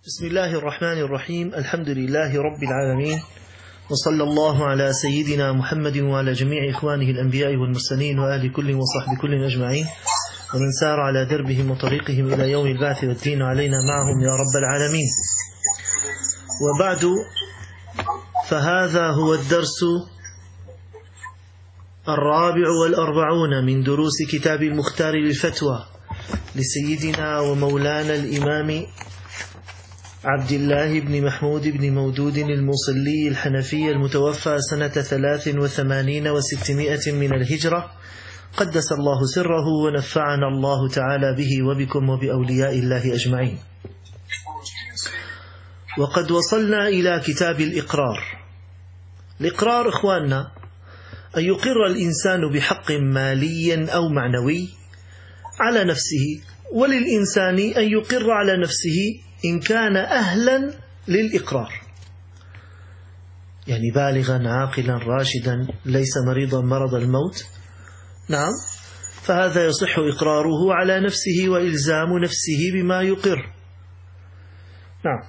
بسم الله الرحمن الرحيم. الحمد لله رب العالمين، وصلى الله على سيدنا محمد وعلى جميع إخوانه الأنبياء والمرسلين وآل كل وصحب كل أجمعين، ومن سار على دربهم وطريقهم إلى يوم البعث والدين علينا معهم يا رب العالمين. وبعد، فهذا هو الدرس 44 من دروس كتاب المختار للفتوى لسيدنا ومولانا الإمام عبد الله بن محمود بن مودود الموصلي الحنفي المتوفى سنة 83 و600 من الهجرة، قدس الله سره ونفعنا الله تعالى به وبكم وبأولياء الله أجمعين. وقد وصلنا إلى كتاب الإقرار. الإقرار إخواننا أن يقر الإنسان بحق مالي أو معنوي على نفسه، وللإنسان أن يقر على نفسه إن كان أهلا للإقرار، يعني بالغا عاقلا راشدا ليس مريضا مرض الموت، نعم، فهذا يصح إقراره على نفسه وإلزام نفسه بما يقر، نعم.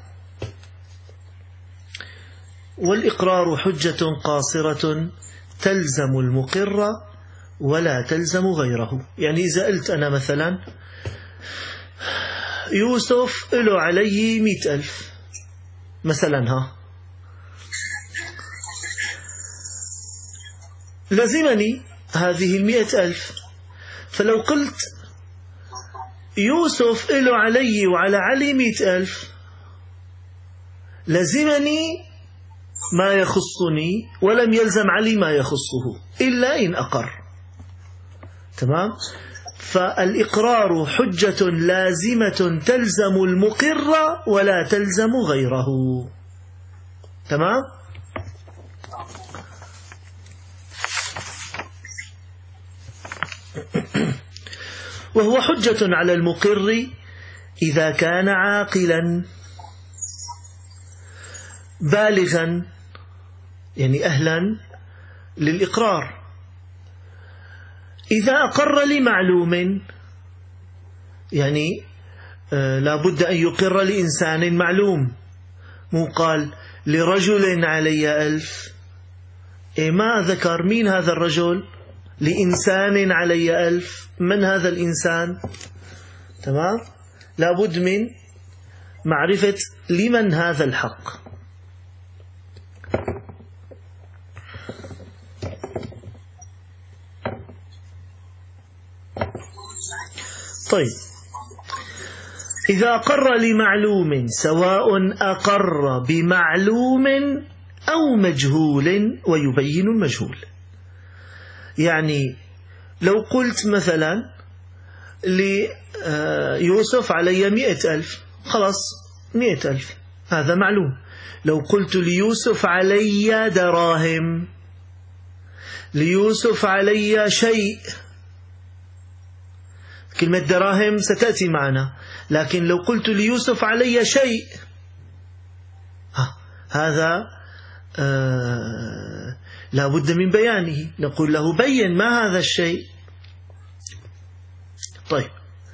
والإقرار حجة قاصرة تلزم المقر ولا تلزم غيره. يعني إذا قلت أنا مثلا يوسف له علي 100,000 مثلا، لزمني هذه 100,000، فلو قلت يوسف له علي وعلى علي 100,000 لزمني ما يخصني ولم يلزم علي ما يخصه إلا إن أقر، تمام. فالإقرار حجة لازمة تلزم المقر ولا تلزم غيره، تمام. وهو حجة على المقر إذا كان عاقلا بالغا، يعني أهلا للإقرار. إذا أقر لمعلوم، يعني لا بد أن يقر لإنسان معلوم، مو قال لرجل علي 1000، ما ذكر مين هذا الرجل، لإنسان علي 1000، من هذا الإنسان، تمام. لا بد من معرفة لمن هذا الحق. طيب، إذا أقر لمعلوم سواء أقر بمعلوم أو مجهول ويبين المجهول. يعني لو قلت مثلا ليوسف علي 100,000، خلاص 100,000 هذا معلوم. لو قلت ليوسف علي دراهم، ليوسف علي شيء، كلمة دراهم ستأتي معنا، لكن لو قلت ليوسف علي شيء، هذا لا بد من بيانه، نقول له بين ما هذا الشيء. طيب،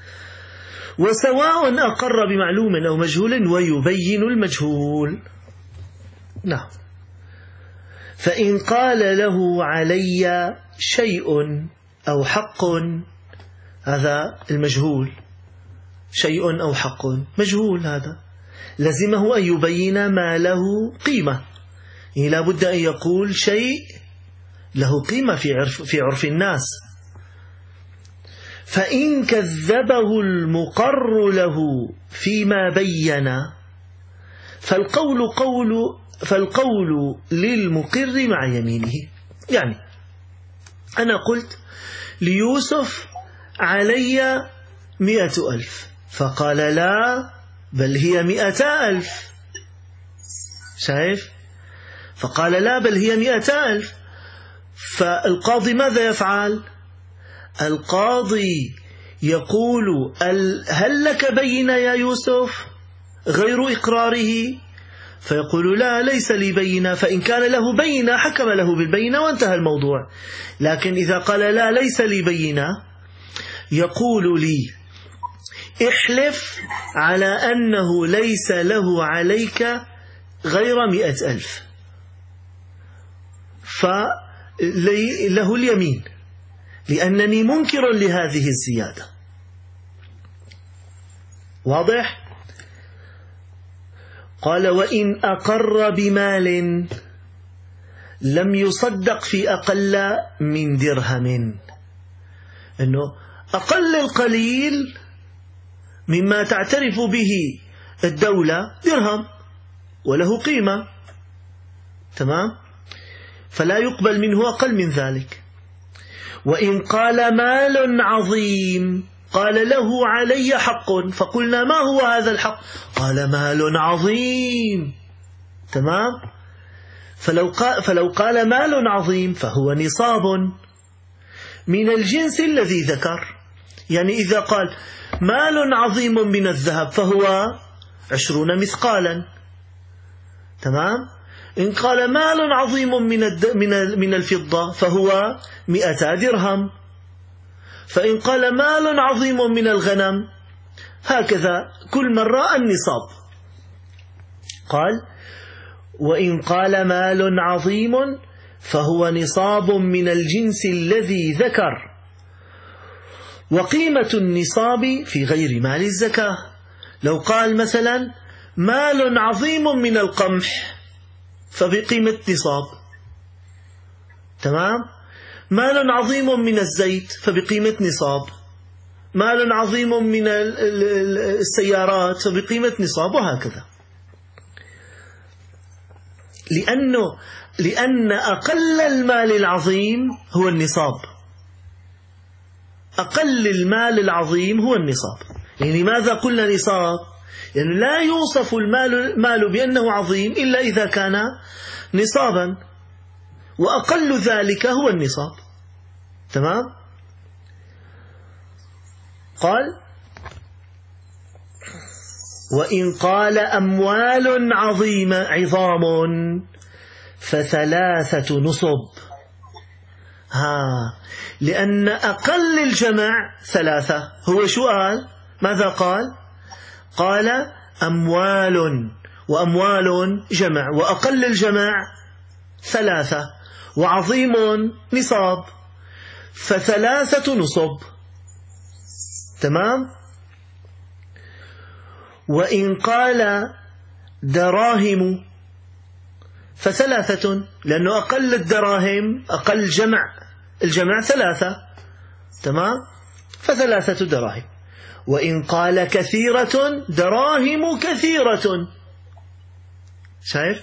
وسواء أقر بمعلوم أو مجهول ويبين المجهول، نعم. فإن قال له علي شيء أو حق، هذا المجهول، شيء أو حق مجهول، هذا لزمه أن يبين ما له قيمة، يعني لا بد أن يقول شيء له قيمة في عرف الناس. فإن كذبه المقر له فيما بين فالقول للمقر مع يمينه. يعني أنا قلت ليوسف علي 100,000، فقال لا بل هي 200,000، شايف؟ فقال لا بل هي 200,000، فالقاضي ماذا يفعل؟ القاضي يقول هل لك بينة يا يوسف غير إقراره؟ فيقول لا ليس لي بينة، فإن كان له بينة حكم له بالبينة وانتهى الموضوع. لكن إذا قال لا ليس لي بينة، يقول لي احلف على أنه ليس له عليك غير 100,000، فله اليمين لأنني منكر لهذه الزيادة. واضح؟ قال وإن أقر بمال لم يصدق في أقل من درهم، أنه أقل القليل مما تعترف به الدولة درهم وله قيمة، تمام؟ فلا يقبل منه أقل من ذلك. وإن قال مال عظيم قال له علي حق، فقلنا ما هو هذا الحق؟ قال مال عظيم، تمام؟ فلو قال مال عظيم فهو نصاب من الجنس الذي ذكر. يعني إذا قال مال عظيم من الذهب فهو 20 مثقالا، تمام؟ إن قال مال عظيم من الفضة فهو 200 درهم. فإن قال مال عظيم من الغنم، هكذا كل مرة النصاب. قال وإن قال مال عظيم فهو نصاب من الجنس الذي ذكر، وقيمة النصاب في غير مال الزكاة. لو قال مثلا مال عظيم من القمح فبقيمة نصاب، تمام؟ مال عظيم من الزيت فبقيمة نصاب، مال عظيم من السيارات فبقيمة نصاب، وهكذا. لأن أقل المال العظيم هو النصاب، أقل المال العظيم هو النصاب. يعني لماذا قلنا نصاب؟ يعني لا يوصف المال بأنه عظيم إلا إذا كان نصابا، وأقل ذلك هو النصاب، تمام؟ قال وإن قال أموال عظام ف3 نصب. لأن أقل الجمع 3. هو شو قال؟ ماذا قال؟ قال أموال، وأموال جمع، وأقل الجمع 3، وعظيم نصاب، ف3 نصب، تمام؟ وإن قال دراهم ف3، لأنه أقل الدراهم أقل الجمع 3، تمام؟ ف3 دراهم. وإن قال كثيرة دراهم كثيرة، شايف؟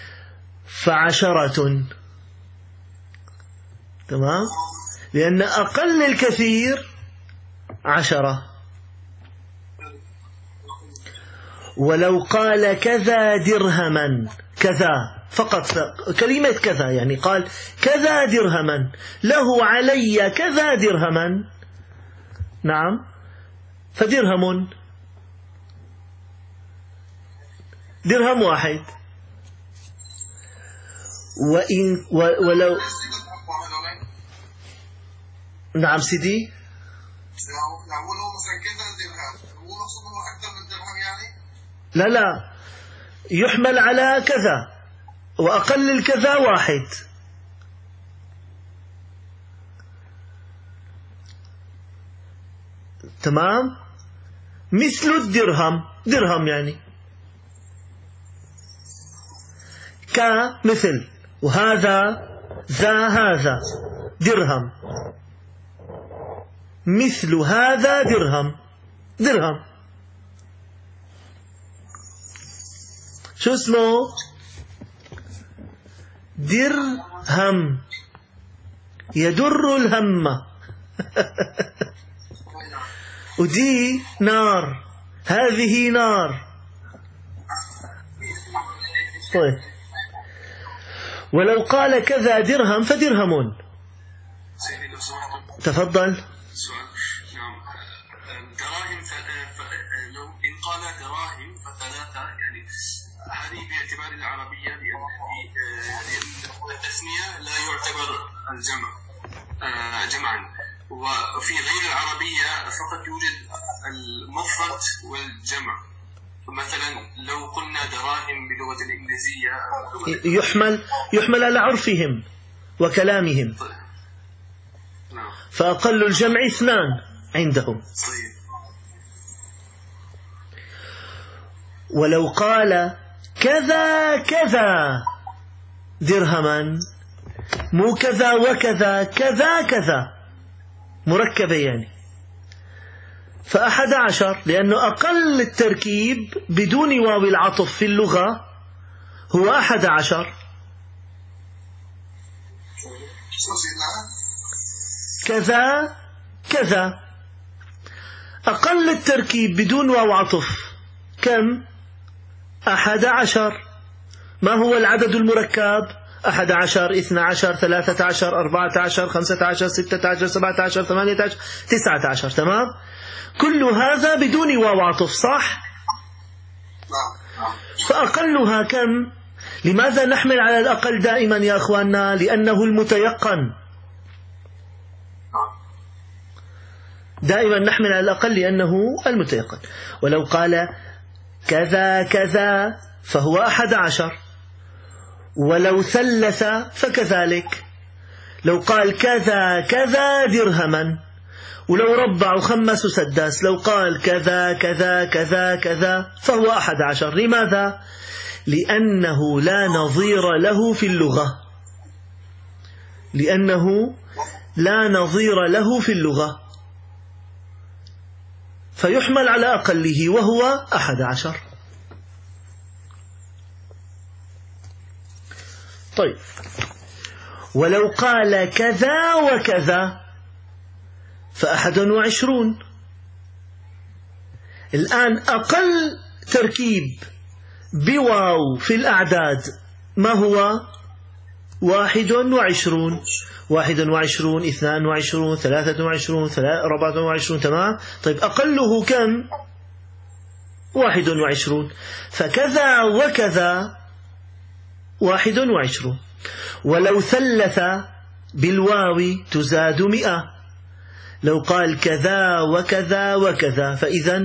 ف10، تمام؟ لأن أقل الكثير 10. ولو قال كذا درهما، كذا فقط، كلمة كذا، يعني قال كذا درهما، له علي كذا درهما، نعم، فدرهم، درهم واحد. ولو نعم سيدي، لا يحمل على كذا، وأقل الكذا 1، تمام؟ مثل الدرهم، درهم يعني كمثل، وهذا هذا درهم، مثل هذا درهم. شو اسمه؟ درهم، يدر الهم. ودي نار، هذه نار. طيب، ولو قال كذا درهم فدرهم. تفضل. نعم، دراهم، لو إن قال دراهم ف3، يعني هذه باعتبار العربية، لأن التثنية لا يعتبر الجمع جمعا، وفي غير العربية فقط يوجد المفرد والجمع. مثلا لو قلنا دراهم باللغة الإنجليزية يحمل على عرفهم وكلامهم. نعم. فأقل الجمع 2 عندهم. ولو قال كذا كذا درهما، مو كذا وكذا، كذا كذا مركبة يعني، ف11، لأنه أقل التركيب بدون واو العطف في اللغة هو 11. كذا كذا أقل التركيب بدون واو عطف كم؟ 11. ما هو العدد المركب؟ 11 12 13 14 15 16 17 18 19. تمام؟ كل هذا بدون واو عطف، صح؟ فأقلها كم؟ لماذا نحمل على الأقل دائما يا أخواننا؟ لأنه المتيقن. دائما نحمل على الأقل لأنه المتيقن. ولو قال كذا كذا فهو 11. ولو ثلث فكذلك. لو قال كذا كذا درهما، ولو ربع وخمس وسدس، لو قال كذا كذا كذا كذا فهو 11. لماذا؟ لأنه لا نظير له في اللغة. لأنه لا نظير له في اللغة، فيحمل على أقله وهو 11. طيب، ولو قال كذا وكذا ف21. الآن أقل تركيب بواو في الأعداد ما هو؟ 21 21 22 23 24. تمام؟ طيب أقله كم؟ 21. فكذا وكذا 21. ولو ثلث بالواو تزاد 100. لو قال كذا وكذا وكذا فإذا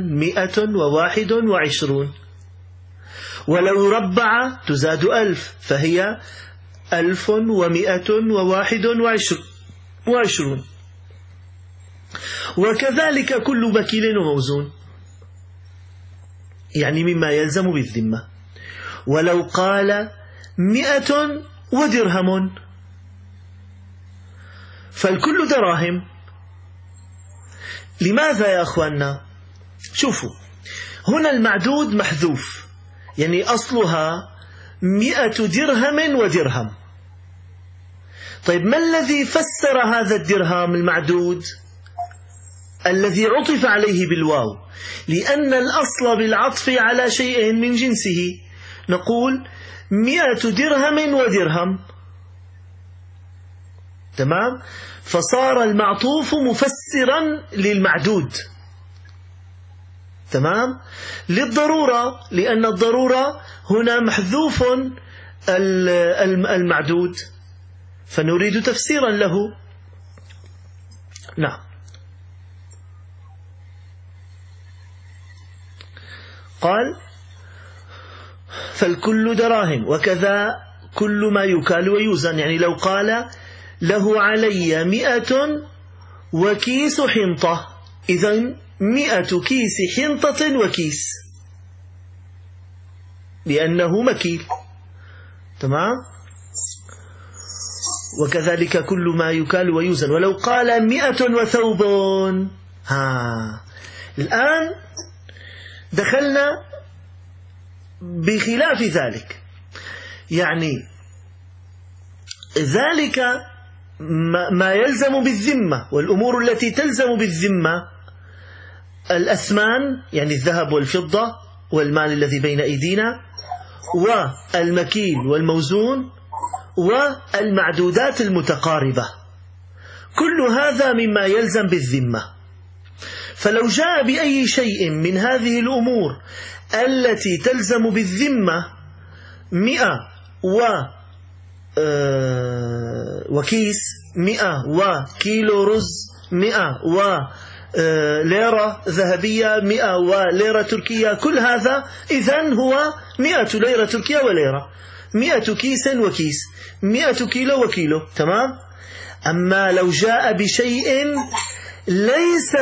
121. ولو ربع تزاد 1000 فهي 1121. وكذلك كل مكيل وموزون، يعني مما يلزم بالذمة. ولو قال 100 ودرهم فالكل دراهم. لماذا يا أخواننا؟ شوفوا، هنا المعدود محذوف، يعني أصلها 100 درهم ودرهم. طيب ما الذي فسر هذا الدرهم المعدود الذي عطف عليه بالواو؟ لأن الأصل بالعطف على شيء من جنسه، نقول 100 درهم ودرهم. تمام؟ فصار المعطوف مفسرا للمعدود. تمام؟ للضرورة، لأن الضرورة هنا محذوف المعدود، فنريد تفسيرا له. نعم. قال فالكل دراهم، وكذا كل ما يكال ويوزن. يعني لو قال له علي 100 وكيس حنطة، إذن 100 كيس حنطة وكيس، لأنه مكيل. تمام؟ وكذلك كل ما يكال ويوزن. ولو قال 100 وثوب، الآن دخلنا بخلاف ذلك، يعني ذلك ما يلزم بالذمة، والأمور التي تلزم بالذمة الأثمان، يعني الذهب والفضة والمال الذي بين أيدينا، والمكيل والموزون، والمعدودات المتقاربة، كل هذا مما يلزم بالذمة. فلو جاء بأي شيء من هذه الأمور التي تلزم بالذمة 100 وكيس، 100 وكيلو رز، 100 ليرة ذهبية 100 وليرة تركية، كل هذا إذن هو 100 ليرة تركية وليرة، 100 كيس وكيس، 100 كيلو وكيلو. تمام. أما لو جاء بشيء ليس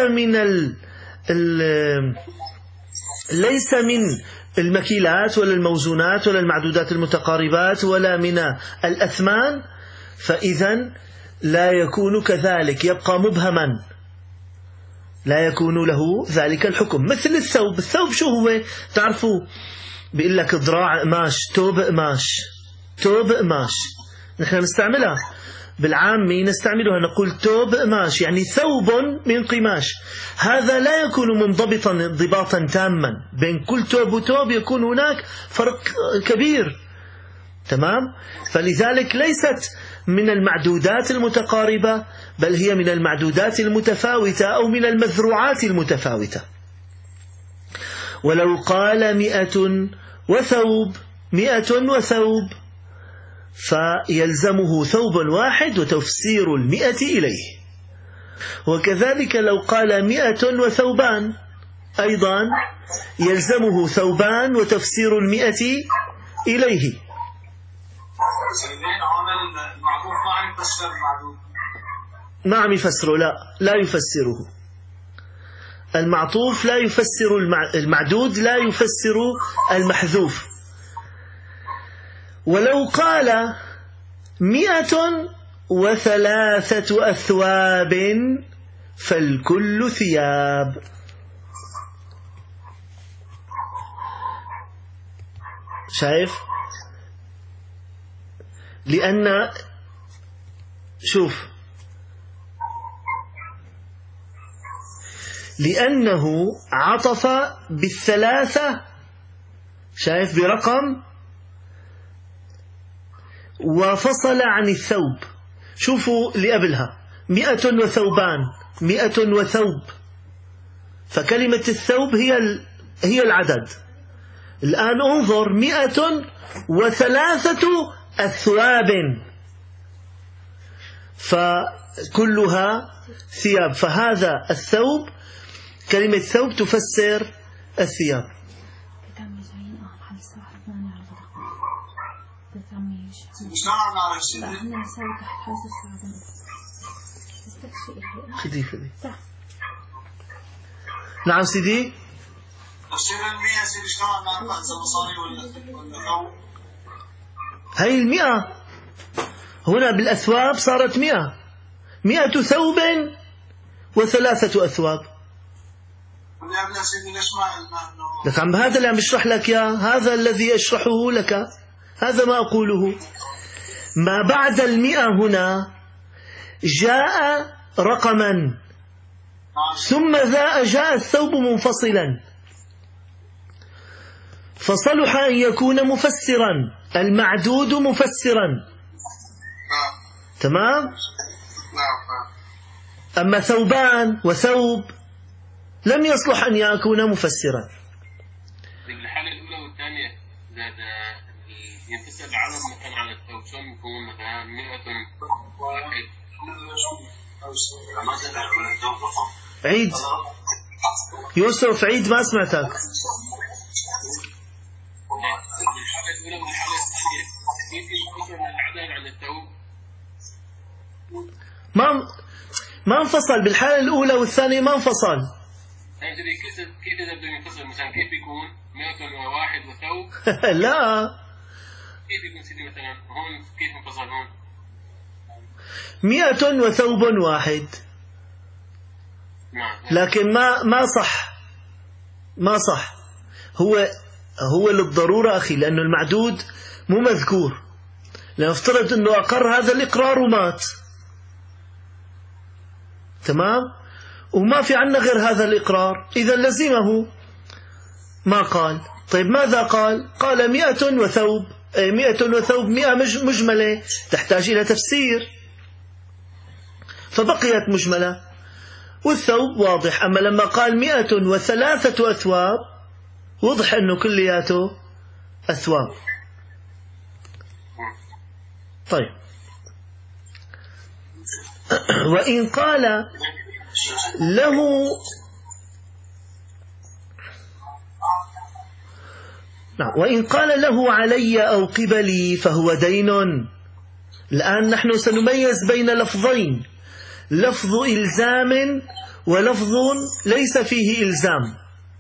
من المكيلات ولا الموزونات ولا المعدودات المتقاربات ولا من الأثمان، فإذن لا يكون كذلك، يبقى مبهما، لا يكون له ذلك الحكم. مثل الثوب. الثوب شو هو؟ تعرفوا بيقول لك ذراع قماش، توب قماش، توب قماش، نحن نستعملها بالعامي، نستعملها نقول توب قماش، يعني ثوب من قماش. هذا لا يكون منضبطا انضباطا تاما، بين كل توب وتوب يكون هناك فرق كبير. تمام. فلذلك ليست من المعدودات المتقاربة، بل هي من المعدودات المتفاوتة أو من المذروعات المتفاوتة. ولو قال 100 وثوب، 100 وثوب، فيلزمه ثوب واحد وتفسير 100 إليه. وكذلك لو قال 100 وثوبان، أيضا يلزمه ثوبان وتفسير 100 إليه. ما عم يفسره، لا يفسره. المعطوف لا يفسر المعدود، لا يفسر المحذوف. ولو قال 103 أثواب فالكل ثياب. شايف؟ لأن شوف، لأنه عطف بالثلاثة، شايف، برقم، وفصل عن الثوب. شوفوا اللي قبلها 100 وثوبان، 100 وثوب، فكلمة الثوب هي العدد. الآن انظر 103 أثواب، فكلها ثياب، فهذا الثوب، كلمة ثوب تفسر الثياب. خدي نعم سيدي. هاي 100 هنا بالأثواب صارت 100 ثوب و3 أثواب. لك عم هذا اللي عم يشرح لك يا هذا الذي أشرحه لك، هذا ما أقوله. ما بعد 100 هنا جاء رقما، ثم جاء الثوب منفصلا، فصلح أن يكون مفسرا، المعدود مفسرا. تمام. أما ثوبان وثوب لم يصلح أن يكون مفسرا. بالحالة الأولى والثانية زاد ينفصل العدد مثلا عن الثوب، شلون يكون مثلا 100 واحد؟ عيد يوسف، عيد، ما سمعتك. بالحالة الأولى والحالة الثانية كيف ينفصل العدد عن الثوب؟ ما انفصل بالحالة الأولى والثانية، ما انفصل. كيف إذا بده ينفصل مثلا كيف يكون 101 وثوب؟ لا، كيف يكون سيدي مثلا هون كيف انفصل هون؟ 100 وثوب واحد. لكن ما صح. هو للضرورة أخي، لأنه المعدود مو مذكور. لنفترض أنه أقر هذا الإقرار ومات، تمام، وما في عنا غير هذا الإقرار، إذا لزمه ما قال. طيب ماذا قال؟ قال 100 وثوب، 100 وثوب، 100 مجملة تحتاج إلى تفسير، فبقيت مجملة، والثوب واضح. أما لما قال 103 أثواب وضح أنه كلياته أثواب. طيب، وإن قال له نعم. وإن قال له علي أو قبلي فهو دين. الآن نحن سنميز بين لفظين، لفظ إلزام ولفظ ليس فيه إلزام.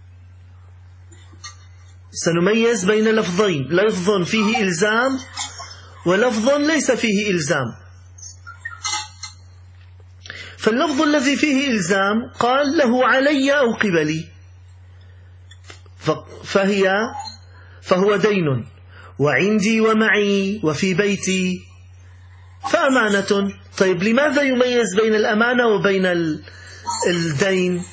سنميز بين لفظين، لفظ فيه إلزام ولفظ ليس فيه إلزام. فاللفظ الذي فيه إلزام قال له علي أو قبلي، فهو دين، وعندي ومعي وفي بيتي فأمانة. طيب لماذا يميز بين الأمانة وبين الدين؟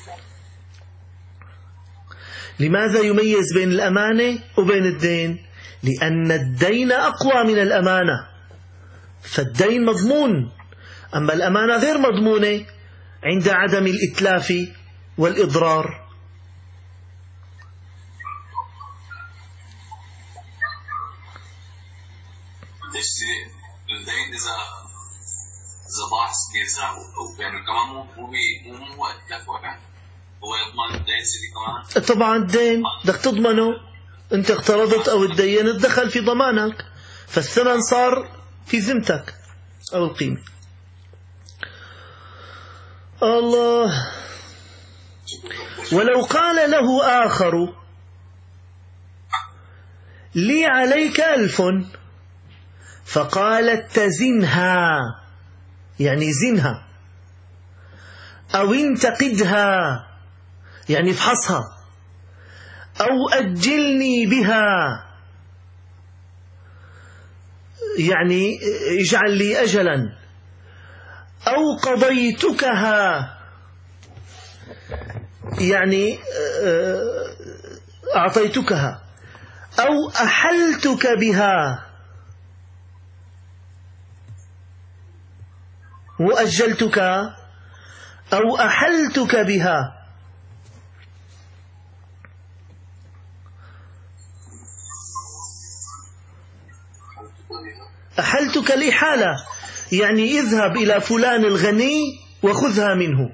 لماذا يميز بين الأمانة وبين الدين؟ لأن الدين أقوى من الأمانة، فالدين مضمون، أما الأمانة غير مضمونة عند عدم الإتلاف والإضرار. الدين إذا ضاع سكيزا وبينه كمان مو أتلف ولا هو يضمن الدين سيدي كمان؟ طبعا الدين بدك تضمنه، أنت اقترضت أو الدين دخل في ضمانك، فالثمن صار في ذمتك أو القيمة. الله. ولو قال له آخر لي عليك 1000 فقال اتزنها، يعني زنها، أو انتقدها، يعني افحصها، أو أجلني بها، يعني اجعل لي أجلا، أو قضيتكها، يعني أعطيتكها، أو أحلتك بها وأجلتك، أو أحلتك بها. أحلتك الإحالة، يعني اذهب إلى فلان الغني وخذها منه،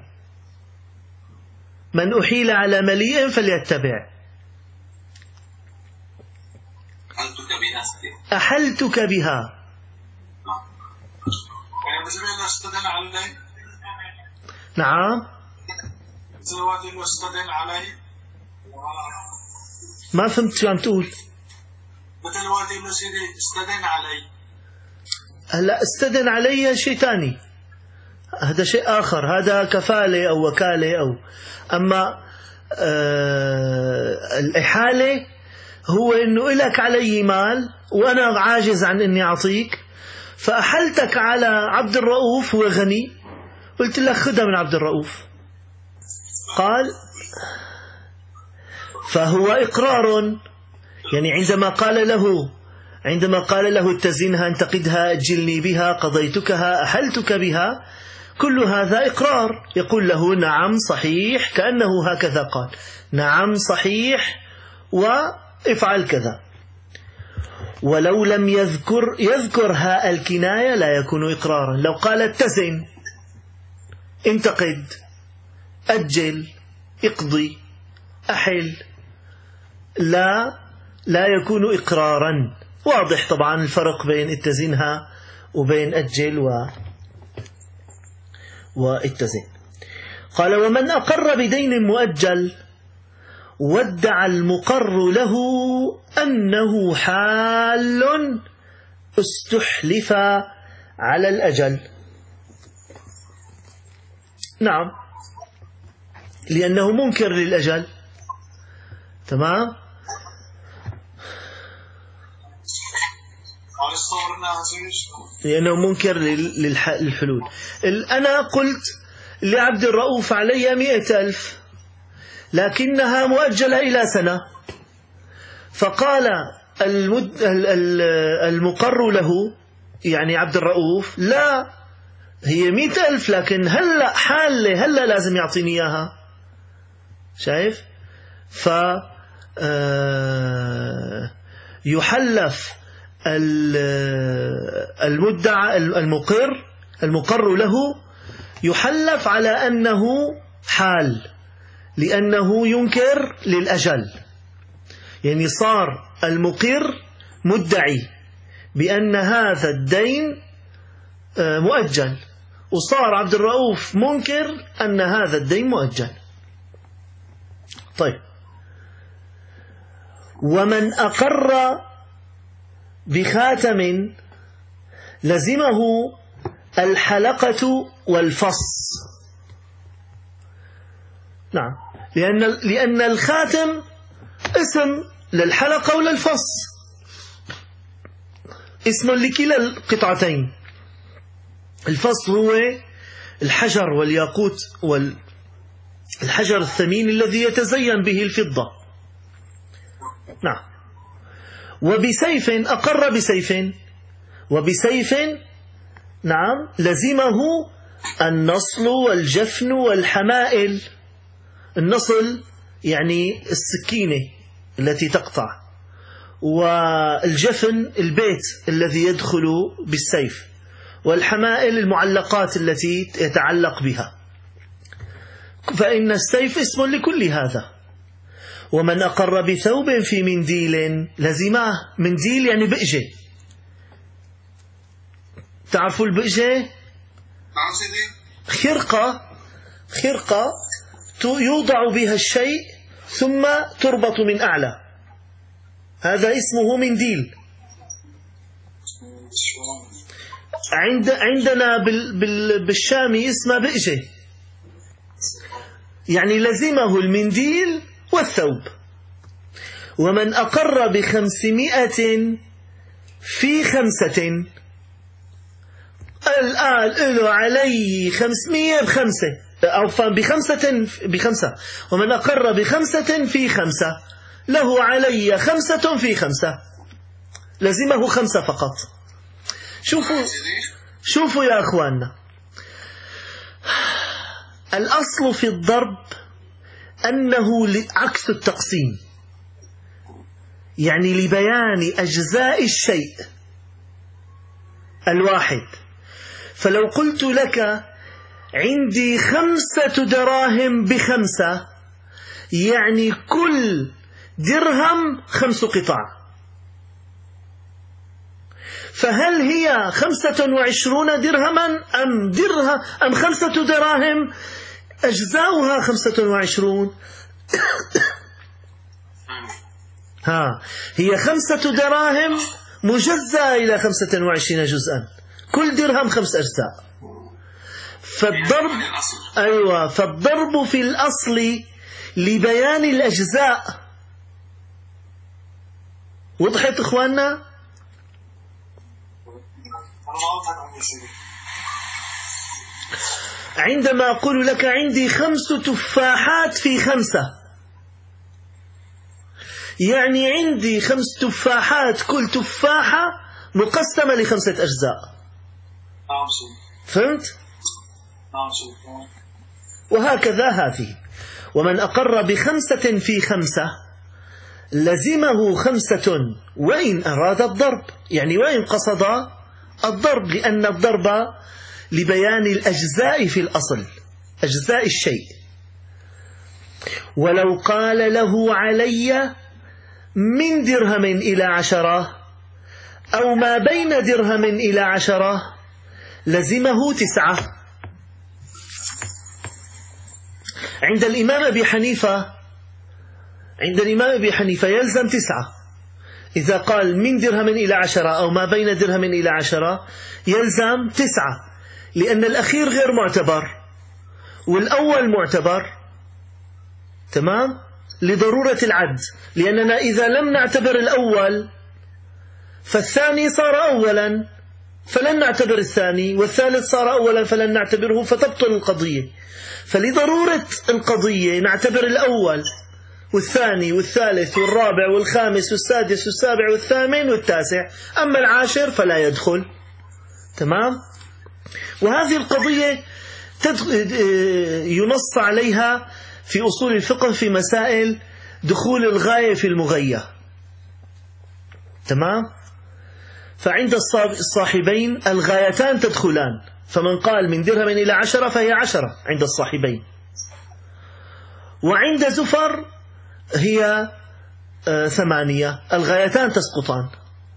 من أحيل على مليء فليتبع. أحلتك بها. نعم. ما فهمت شو عم تقول. هلا استدن علي شيء ثاني، هذا شيء آخر، هذا كفالة أو وكالة أو أما الإحالة هو إنه إلك علي مال وأنا عاجز عن إني أعطيك، فأحلتك على عبد الرؤوف، هو غني، قلت لك خذها من عبد الرؤوف. قال فهو إقرار، يعني عندما قال له اتزنها، انتقدها، أجلني بها، قضيتكها، أحلتك بها، كل هذا إقرار. يقول له نعم صحيح، كأنه هكذا قال نعم صحيح وافعل كذا. ولو لم يذكر هاء الكناية لا يكون إقرارا. لو قال اتزن، انتقد، أجل، اقضي، أحل، لا يكون إقرارا. واضح طبعا الفرق بين اتزنها وبين أجل واتزن. قال ومن أقر بدين مؤجل وادعى المقر له أنه حال استحلف على الأجل. نعم، لأنه منكر للأجل. تمام. لأنه منكر للحلول. أنا قلت لعبد الرؤوف علي 100,000 لكنها مؤجلة إلى سنة، فقال المقر له يعني عبد الرؤوف لا، هي 100,000 لكن هلأ حالة، هلأ لازم يعطيني إياها. شايف؟ يحلف المدعى المقر له، يحلف على أنه حال لأنه ينكر للأجل، يعني صار المقر مدعي بأن هذا الدين مؤجل، وصار عبد الرؤوف منكر أن هذا الدين مؤجل. طيب، ومن أقر بخاتم لزمه الحلقة والفص. نعم، لأن الخاتم اسم للحلقة وللفص، اسم لكلا القطعتين. الفص هو الحجر والياقوت والحجر الثمين الذي يتزين به الفضة. نعم. وبسيف أقر بسيف، وبسيف نعم لزمه النصل والجفن والحمائل. النصل يعني السكينة التي تقطع، والجفن البيت الذي يدخل بالسيف، والحمائل المعلقات التي يتعلق بها. فإن السيف اسم لكل هذا. ومن أقر بثوب في منديل لزمه. منديل يعني بئجة. تعرفوا البئجة؟ خرقة يوضع بها الشيء ثم تربط من أعلى، هذا اسمه منديل. عندنا بالشام اسمه بئجة، يعني لزمه المنديل والثوب. ومن أقر ب500 في 5، الآن له علي 500 ب5 أو ب5. ومن أقر ب5 في 5 له علي 5 في 5، لزمه 5 فقط. شوفوا يا أخواننا، الأصل في الضرب أنه عكس التقسيم، يعني لبيان أجزاء الشيء الواحد. فلو قلت لك عندي 5 دراهم ب5، يعني كل درهم 5 قطع، فهل هي 25 درهما أم 5 دراهم أجزاؤها 25؟ هي 5 دراهم مجزأة إلى 25 جزءا، كل درهم 5 أجزاء. فالضرب في الأصل لبيان الأجزاء. وضحت إخواننا؟ عندما أقول لك عندي 5 تفاحات في 5، يعني عندي 5 تفاحات، كل تفاحة مقسمة ل5 أجزاء. فهمت؟ وهكذا هذه. ومن أقر ب5 في 5 لزمه 5 وإن أراد الضرب، يعني وإن قصد الضرب، لأن الضرب لبيان الأجزاء في الأصل، أجزاء الشيء. ولو قال له علي من درهم إلى 10 أو ما بين درهم إلى 10 لزمه 9. عند الإمام أبي حنيفة يلزم 9. إذا قال من درهم إلى 10 أو ما بين درهم إلى 10 يلزم 9، لأن الأخير غير معتبر والأول معتبر. تمام؟ لضرورة العد، لأننا إذا لم نعتبر الأول فالثاني صار أولا فلن نعتبر الثاني، والثالث صار أولا فلن نعتبره، فتبطل القضية. فلضرورة القضية نعتبر الأول والثاني والثالث والرابع والخامس والسادس والسابع والثامن والتاسع، أما العاشر فلا يدخل. تمام؟ وهذه القضية ينص عليها في أصول الفقه في مسائل دخول الغاية في المغية. تمام؟ فعند الصاحبين الغايتان تدخلان، فمن قال من درهم إلى 10 فهي 10 عند الصاحبين. وعند زفر هي 8، الغايتان تسقطان.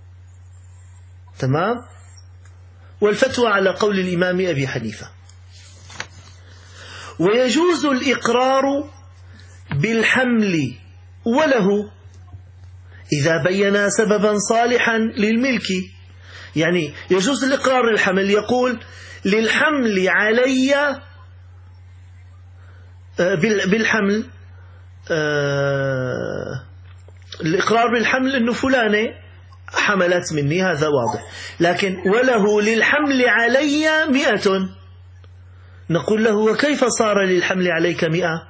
تمام. والفتوى على قول الإمام أبي حنيفة. ويجوز الإقرار بالحمل وله إذا بين سببا صالحا للملك. يعني يجوز الإقرار للحمل، يقول للحمل علي بالحمل، الإقرار بالحمل أنه فلانة حملت مني، هذا واضح. لكن وله للحمل علي 100، نقول له وكيف صار للحمل عليك 100؟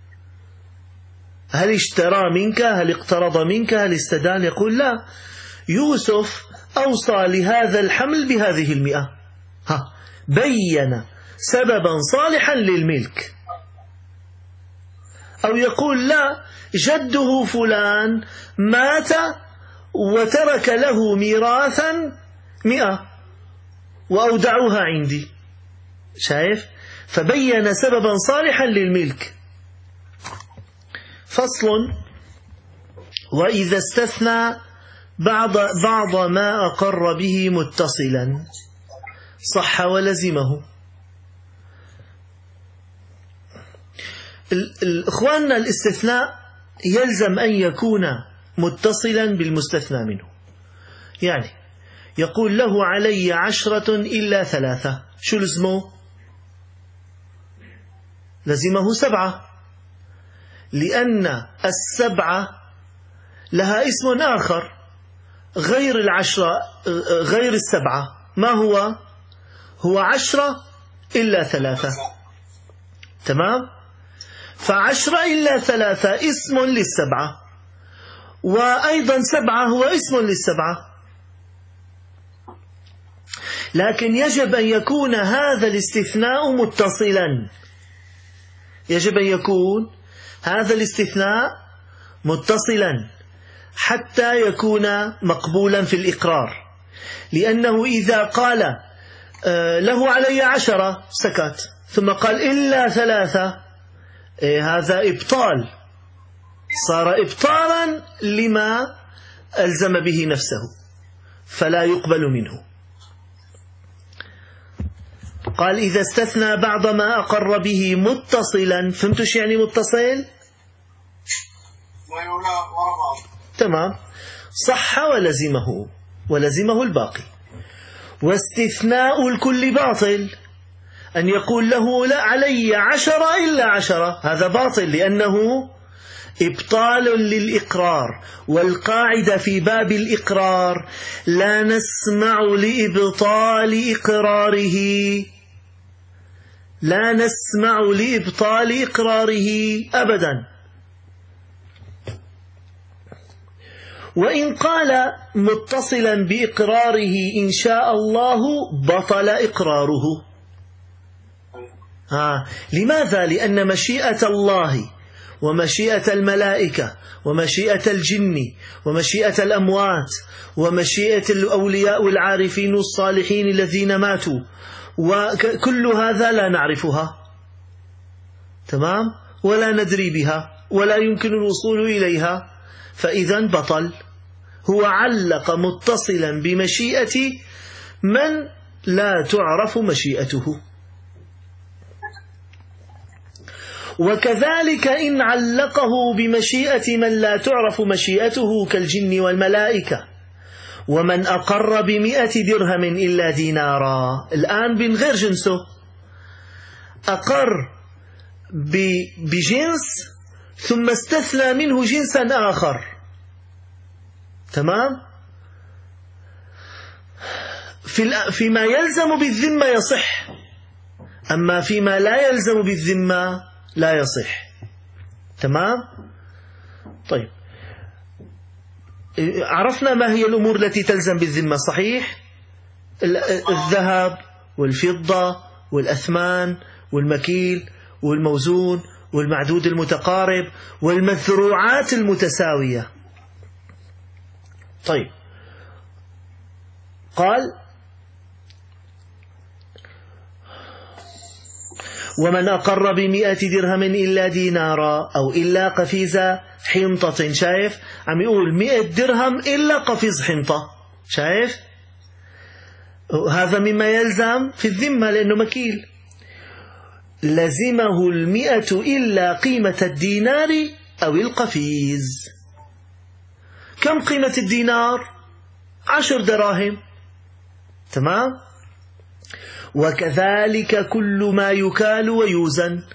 هل اشترى منك؟ هل اقترض منك؟ هل استدان؟ يقول لا، يوسف أوصى لهذا الحمل بهذه 100. بين سببا صالحا للملك. أو يقول لا، جده فلان مات وترك له ميراثا 100 وأودعوها عندي. شايف؟ فبين سببا صالحا للملك. فصل: وإذا استثنى بعض ما أقر به متصلا صح ولزمه. إخواننا، الاستثناء يلزم أن يكون متصلا بالمستثنى منه. يعني يقول له علي 10 إلا 3، شو لزمه؟ لزمه 7، لأن 7 لها اسم آخر غير 10 غير 7. ما هو؟ هو 10 إلا 3. تمام؟ ف10 إلا 3 اسم لل7، وأيضا 7 هو اسم لل7. لكن يجب أن يكون هذا الاستثناء متصلا. يجب أن يكون هذا الاستثناء متصلا حتى يكون مقبولا في الإقرار. لأنه إذا قال له علي 10 سكت، ثم قال إلا 3، هذا إبطال، صار إبطالا لما ألزم به نفسه، فلا يقبل منه. قال إذا استثنى بعض ما أقر به متصلا. فهمتوا شو يعني متصل؟ تمام. صح ولزمه الباقي. واستثناء الكل باطل، أن يقول له لا علي 10 إلا 10، هذا باطل لأنه إبطال للإقرار. والقاعدة في باب الإقرار لا نسمع لإبطال إقراره، لا نسمع لإبطال إقراره أبدا. وإن قال متصلا بإقراره إن شاء الله بطل إقراره. لماذا؟ لأن مشيئة الله ومشيئة الملائكة ومشيئة الجن ومشيئة الأموات ومشيئة الأولياء والعارفين الصالحين الذين ماتوا، وكل هذا لا نعرفها، تمام، ولا ندري بها ولا يمكن الوصول إليها، فإذا بطل. هو علق متصلا بمشيئة من لا تعرف مشيئته. وكذلك إن علقه بمشيئة من لا تعرف مشيئته كالجن والملائكة. ومن أقر ب100 درهم إلا دينارا، الآن من غير جنسه، أقر بجنس ثم استثنى منه جنسا آخر، تمام، فيما يلزم بالذمة يصح، أما فيما لا يلزم بالذمة لا يصح. تمام. طيب، عرفنا ما هي الأمور التي تلزم بالذمة، صحيح؟ الذهب والفضة والأثمان والمكيل والموزون والمعدود المتقارب والمذروعات المتساوية. طيب، قال ومن أقر ب100 درهم إلا دينارا أو إلا قفيز حنطة. شايف عم يقول 100 درهم إلا قفيز حنطة. شايف هذا مما يلزم في الذمة لأنه مكيل. لزمه 100 إلا قيمة الدينار أو القفيز. كم قيمة الدينار؟ 10 دراهم. تمام. وكذلك كل ما يكال ويوزن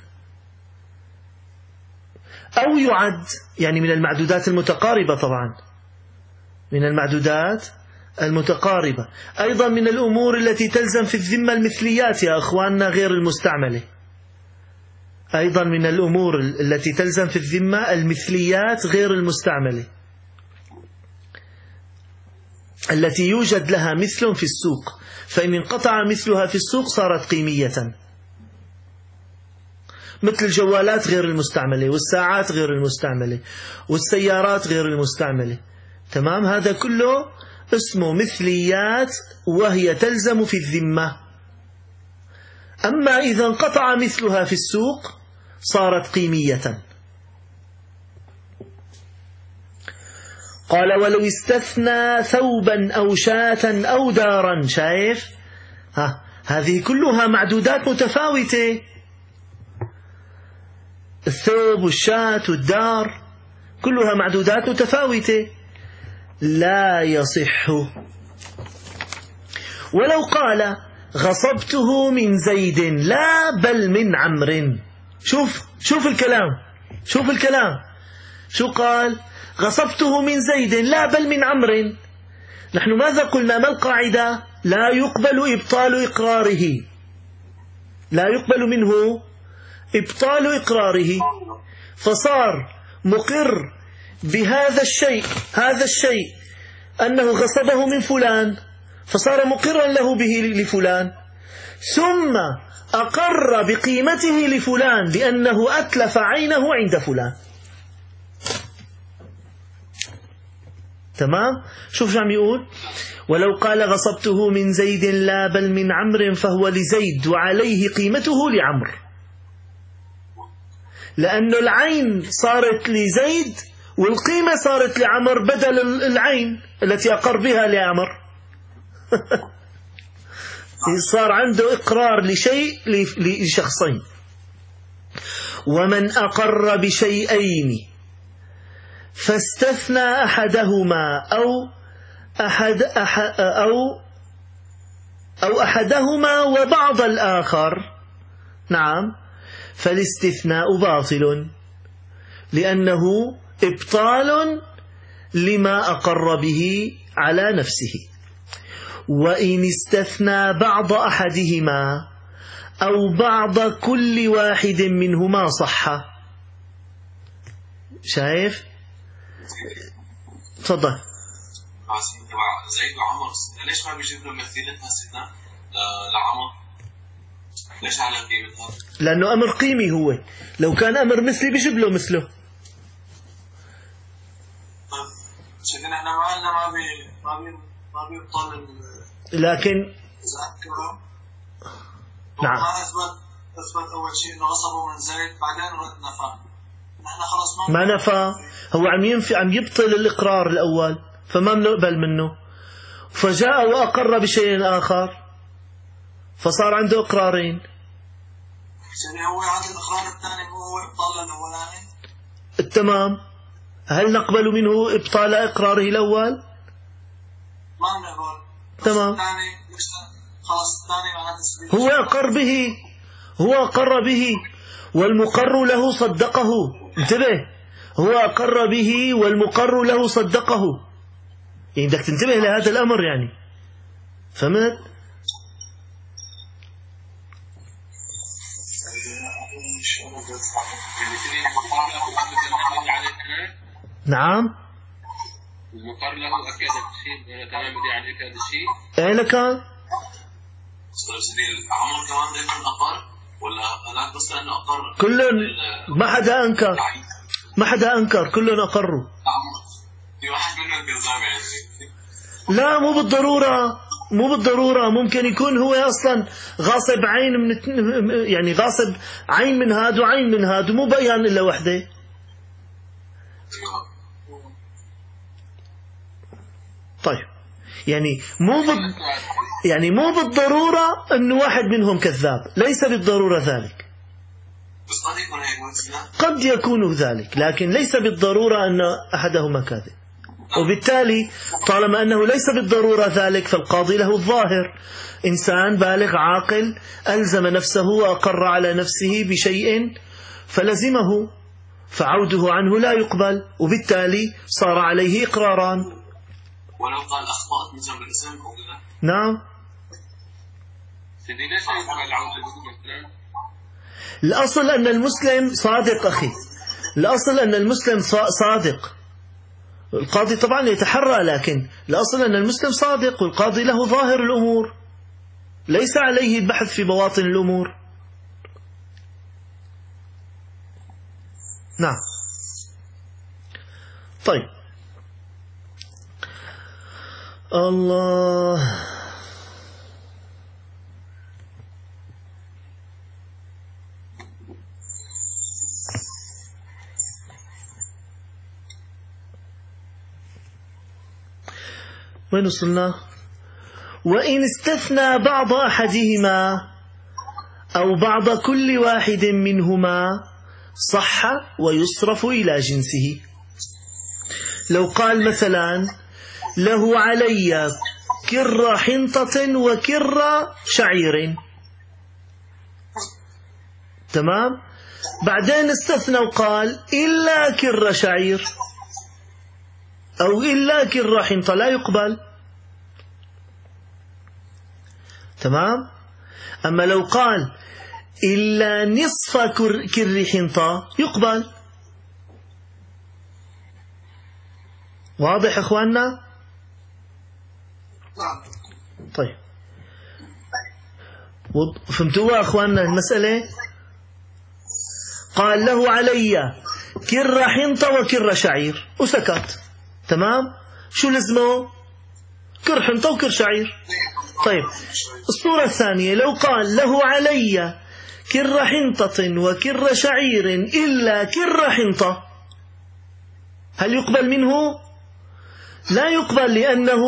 أو يعد، يعني من المعدودات المتقاربة، طبعا من المعدودات المتقاربة. أيضا من الأمور التي تلزم في الذمة المثليات يا أخواننا غير المستعملة. أيضا من الأمور التي تلزم في الذمة المثليات غير المستعملة التي يوجد لها مثل في السوق، فإن انقطع مثلها في السوق صارت قيمية، مثل الجوالات غير المستعملة والساعات غير المستعملة والسيارات غير المستعملة. تمام. هذا كله اسمه مثليات وهي تلزم في الذمة. أما إذا انقطع مثلها في السوق صارت قيمية. قال ولو استثنى ثوبا أو شاة أو دارا. شايف هذه كلها معدودات متفاوتة، الثوب والشاة والدار كلها معدودات متفاوتة. لا يصح. ولو قال غصبته من زيد لا بل من عمرو. شوف الكلام شو قال؟ غصبته من زيد لا بل من عمرو. نحن ماذا قلنا؟ ما القاعدة؟ لا يقبل إبطال إقراره، لا يقبل منه إبطال إقراره. فصار مقر بهذا الشيء، هذا الشيء أنه غصبه من فلان، فصار مقرا له به لفلان، ثم أقر بقيمته لفلان لأنه أتلف عينه عند فلان. تمام. شوف شو عم يقول؟ ولو قال غصبته من زيد لا بل من عمرو فهو لزيد وعليه قيمته لعمرو، لأن العين صارت لزيد والقيمة صارت لعمر بدل العين التي أقر بها لعمر. صار عنده إقرار لشيء لشخصين. ومن أقر بشيئين فاستثنى أحدهما أو أحدهما وبعض الآخر، نعم، فالاستثناء باطل لأنه إبطال لما أقر به على نفسه. وإن استثنى بعض أحدهما أو بعض كل واحد منهما صح. شايف؟ تفضل. زيد وعمر ليش ما بيجيب له مثيلتها استثناء لعمر؟ ليش على قيمتها؟ لأنه أمر قيمي هو، لو كان أمر مثلي بيجيب له مثله. شكلنا احنا ما بيبطل، لكن نعم ما اثبت اول شيء انه غصبه من زيد بعدين نفى، نحن خلص ما نفى، هو عم يبطل الاقرار الاول فما بنقبل منه، فجاء واقر بشيء اخر فصار عنده اقرارين. يعني هو عند الاقرار الثاني هو ابطال الاولاني. التمام. هل نقبل منه ابطال اقراره الاول؟ ما نقبل. تمام. هو أقر به والمقر له صدقه. انتبه، هو أقر به والمقر له صدقه، يعني بدك تنتبه لهذا الأمر، يعني فهمت؟ نعم. المقر له أكيد الشيء تمام بدي عليك هذا الشيء. أين كان؟ عمر كمان ضمن أقر ولا هذاك بس لأنه أقر؟ كلهم ما حدا أنكر، كلهم أقروا. في واحد منهم كذاب يعني. لا، مو بالضرورة، ممكن يكون هو أصلا غاصب عين يعني غاصب عين من هاد وعين من هاد، مو بيان إلا وحدة. طيب يعني مو بالضرورة أن واحد منهم كذاب، ليس بالضرورة ذلك، قد يكون ذلك، لكن ليس بالضرورة أن أحدهما كاذب. وبالتالي طالما أنه ليس بالضرورة ذلك فالقاضي له الظاهر، إنسان بالغ عاقل ألزم نفسه وأقر على نفسه بشيء فلزمه، فعوده عنه لا يقبل، وبالتالي صار عليه إقراران. ولو قال أخطأت من جنب الإسلام أو كذا. نعم. الأصل أن المسلم صادق أخي، الأصل أن المسلم صادق. القاضي طبعا يتحرى، لكن الأصل أن المسلم صادق، والقاضي له ظاهر الأمور، ليس عليه البحث في بواطن الأمور. نعم. طيب. الله. وين وصلنا؟ وإن استثنى بعض أحدهما أو بعض كل واحد منهما صح ويصرف إلى جنسه. لو قال مثلا له علي كر حنطة وكر شعير، تمام، بعدين استثنى وقال إلا كر شعير أو إلا كر حنطة، لا يقبل، تمام. أما لو قال إلا نصف كر حنطة يقبل. واضح أخواننا؟ طيب، فهمتوا أخواننا المسألة؟ قال له علي كر حنطة وكر شعير وسكت، تمام. شو لزمه؟ كر حنطة وكر شعير. طيب، الصورة الثانية لو قال له علي كر حنطة وكر شعير إلا كر حنطة، هل يقبل منه؟ لا يقبل، لأنه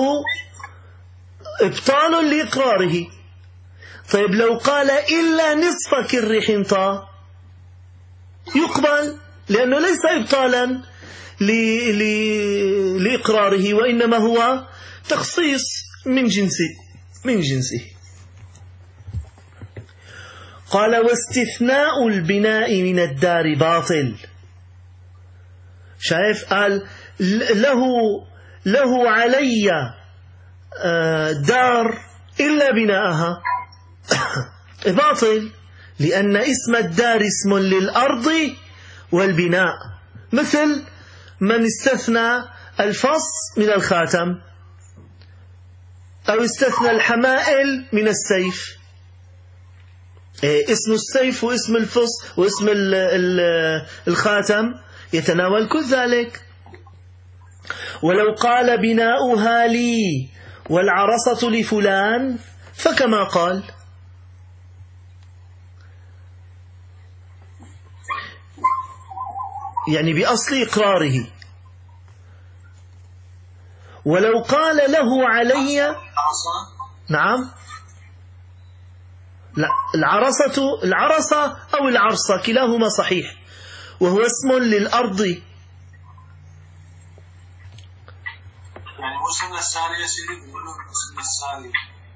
إبطال لإقراره. طيب، لو قال إلا نصف كر حنطة يقبل، لأنه ليس إبطالا لإقراره، وإنما هو تخصيص من جنسه. قال واستثناء البناء من الدار باطل. شايف؟ قال له علي دار إلا بناءها باطل، لأن اسم الدار اسم للأرض والبناء، مثل من استثنى الفص من الخاتم أو استثنى الحمائل من السيف. اسم السيف واسم الفص واسم الخاتم يتناول كل ذلك. ولو قال بناؤها لي والعرصة لفلان فكما قال. يعني بأصل إقراره. ولو قال له علي، نعم، لا، العرصة أو العرصة كلاهما صحيح، وهو اسم للأرض. يعني واسم السارية اسم السارية.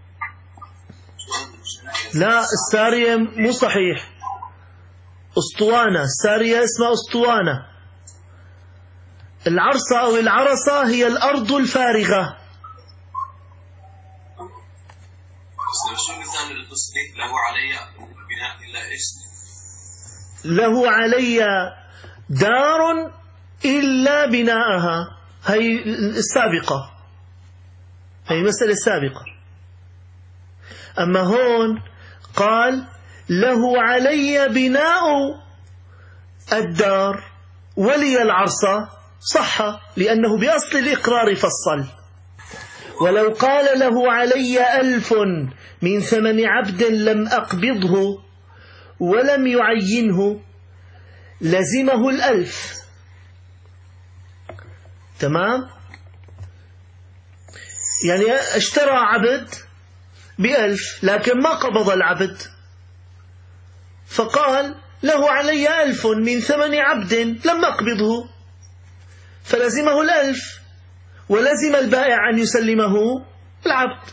لا، السارية مو صحيح، أسطوانة، السارية اسمها أسطوانة. العرصة أو العرصة هي الأرض الفارغة. له علي دار إلا بناءها، هي السابقة، هي المسألة السابقة. أما هون قال له علي بناء الدار ولي العرصة، صح، لأنه بأصل الإقرار فصل. ولو قال له علي 1000 من ثمن عبد لم أقبضه ولم يعينه لزمه 1000. تمام؟ يعني اشترى عبد ب1000 لكن ما قبض العبد، فقال له علي 1000 من ثمن عبد لم أقبضه، فلزمه 1000 ولزم البائع أن يسلمه العبد.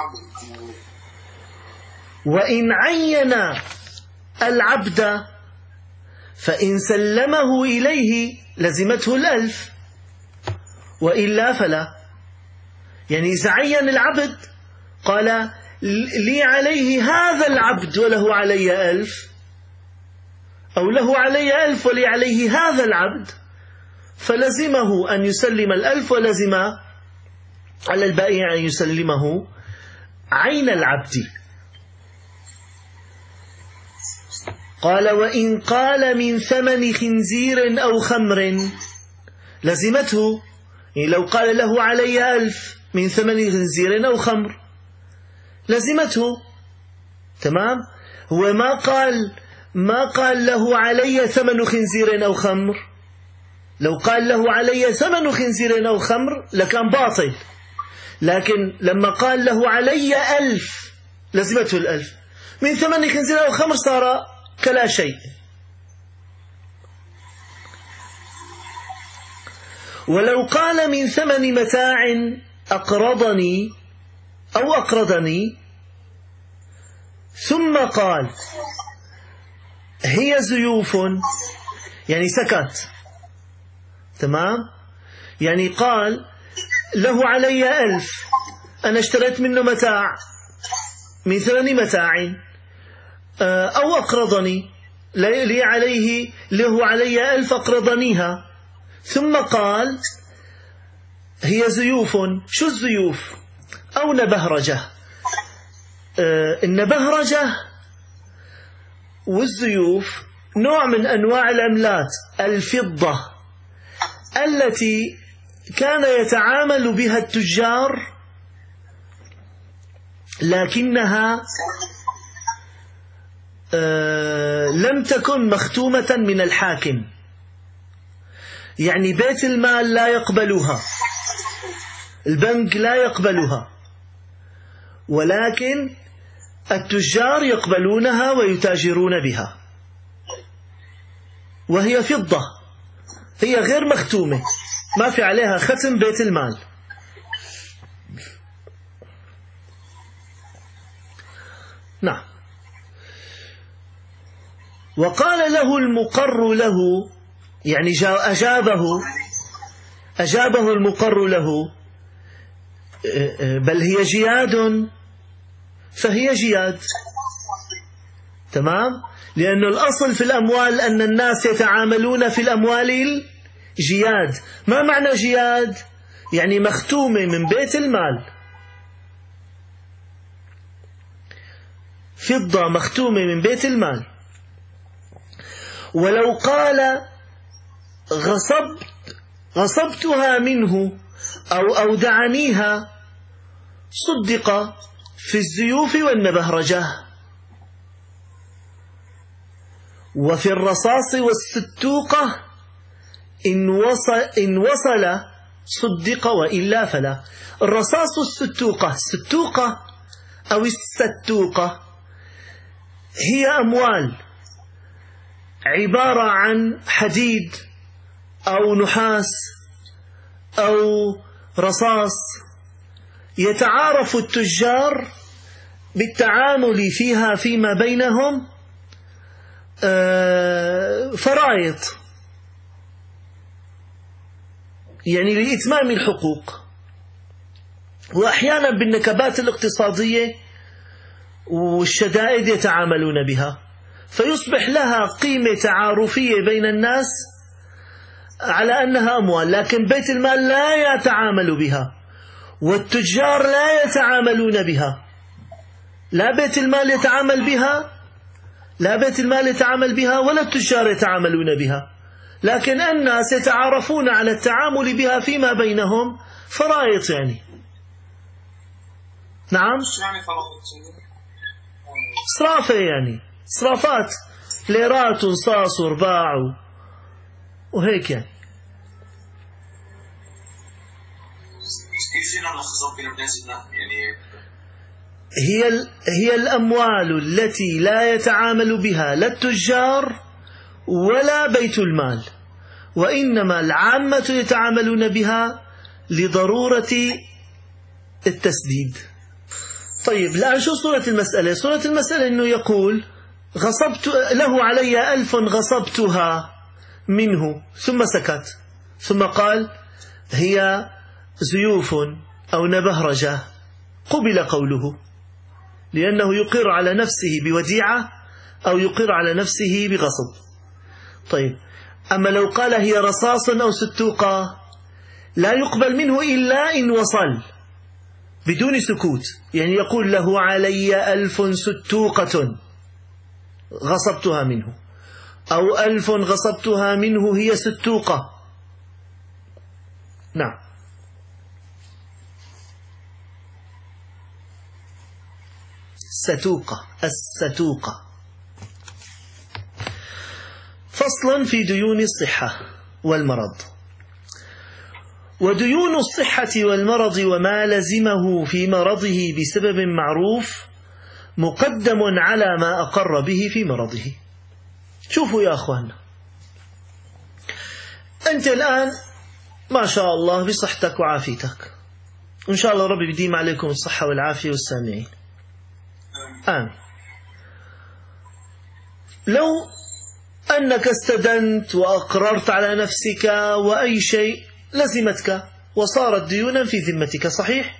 وإن عين العبد فإن سلمه إليه لزمته 1000 وإلا فلا. يعني إذا عين العبد قال لي عليه هذا العبد وله علي 1000، أو له علي 1000 ولي عليه هذا العبد، فلزمه أن يسلم 1000 ولزم على البائع أن يسلمه عين العبد. قال وإن قال من ثمن خنزير أو خمر لزمته. يعني لو قال له علي 1000 من ثمن خنزير أو خمر لزمته. تمام؟ هو ما قال له علي ثمن خنزير أو خمر. لو قال له علي ثمن خنزير أو خمر لكان باطل، لكن لما قال له علي 1000 لزمته 1000 من ثمن خنزير أو خمر صار كلا شيء. ولو قال من ثمن متاع أقرضني أو أقرضني ثم قال هي زيوف، يعني سكت. تمام؟ يعني قال له علي 1000 أنا اشتريت منه متاع من ثمن متاع، أو أقرضني له علي 1000 أقرضنيها، ثم قال هي زيوف. شو الزيوف؟ أو نبهرجة. النبهرجة والزيوف نوع من أنواع العملات الفضة التي كان يتعامل بها التجار، لكنها لم تكن مختومة من الحاكم. يعني بيت المال لا يقبلها، البنك لا يقبلها، ولكن التجار يقبلونها ويتاجرون بها، وهي فضة، هي غير مختومة، ما في عليها ختم بيت المال. نعم. وقال له المقر له، يعني أجابه المقر له بل هي جياد، فهي جياد. تمام؟ لأن الأصل في الأموال أن الناس يتعاملون في الأموال الجياد. ما معنى جياد؟ يعني مختومة من بيت المال، فضة مختومة من بيت المال. ولو قال غصبتها منه أو أودعنيها صدق في الزيوف والنبهرجة. وفي الرصاص والستوقة إن وصل صدق وإلا فلا. الرصاص والستوقة، الستوقة أو الستوقة هي أموال عبارة عن حديد أو نحاس أو رصاص، يتعارف التجار بالتعامل فيها فيما بينهم فرايض، يعني لإتمام الحقوق. وأحيانا بالنكبات الاقتصادية والشدائد يتعاملون بها، فيصبح لها قيمة تعارفية بين الناس على أنها أموال، لكن بيت المال لا يتعامل بها والتجار لا يتعاملون بها. لا بيت المال يتعامل بها ولا التجار يتعاملون بها، لكن الناس يتعارفون على التعامل بها فيما بينهم فرائض. يعني نعم. إسرافة يعني إسرافات، ليرات وصاص ورباع وهيك يعني. هي الأموال التي لا يتعامل بها لا التجار ولا بيت المال، وإنما العامة يتعاملون بها لضرورة التسديد. طيب الآن شو صورة المسألة؟ صورة المسألة أنه يقول غصبت له علي 1000 غصبتها منه، ثم سكت، ثم قال هي زيوف أو نبهرجة، قبل قوله لأنه يقر على نفسه بوديعة أو يقر على نفسه بغصب. طيب أما لو قال هي رصاص أو ستوقة لا يقبل منه إلا إن وصل بدون سكوت، يعني يقول له علي 1000 ستوقة غصبتها منه، أو 1000 غصبتها منه هي ستوقة. نعم. ستوقة، الستوقة. فصل في ديون الصحة والمرض. وديون الصحة والمرض وما لزمه في مرضه بسبب معروف مقدم على ما أقر به في مرضه. شوفوا يا أخوان، أنت الآن ما شاء الله بصحتك وعافيتك، وإن شاء الله ربي يديم عليكم الصحة والعافية والسامعين. لو أنك استدنت وأقررت على نفسك وأي شيء لزمتك وصارت ديونا في ذمتك، صحيح؟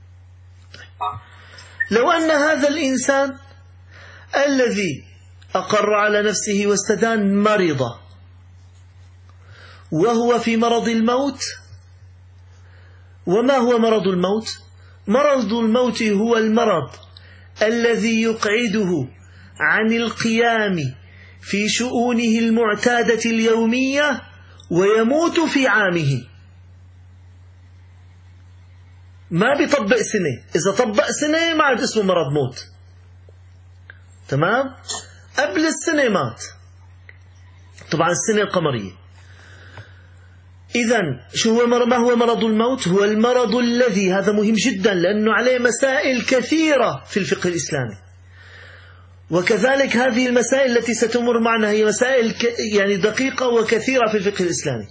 لو أن هذا الإنسان الذي أقر على نفسه واستدان مرض وهو في مرض الموت، وما هو مرض الموت؟ مرض الموت هو المرض الذي يقعده عن القيام في شؤونه المعتادة اليومية ويموت في عامه. ما بيطبق سنة، إذا طبق سنة ما عاد اسمه مرض موت، تمام؟ قبل السنة مات، طبعا السنة القمرية. إذن ما هو مرض الموت؟ هو المرض الذي، هذا مهم جدا لأنه عليه مسائل كثيرة في الفقه الإسلامي، وكذلك هذه المسائل التي ستمر معنا هي مسائل يعني دقيقة وكثيرة في الفقه الإسلامي.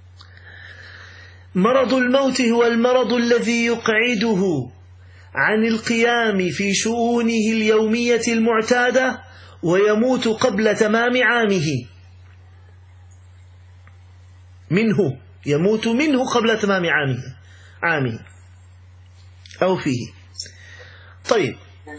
مرض الموت هو المرض الذي يقعده عن القيام في شؤونه اليومية المعتادة ويموت قبل تمام عامه، يموت منه قبل تمام عامه أو فيه. طيب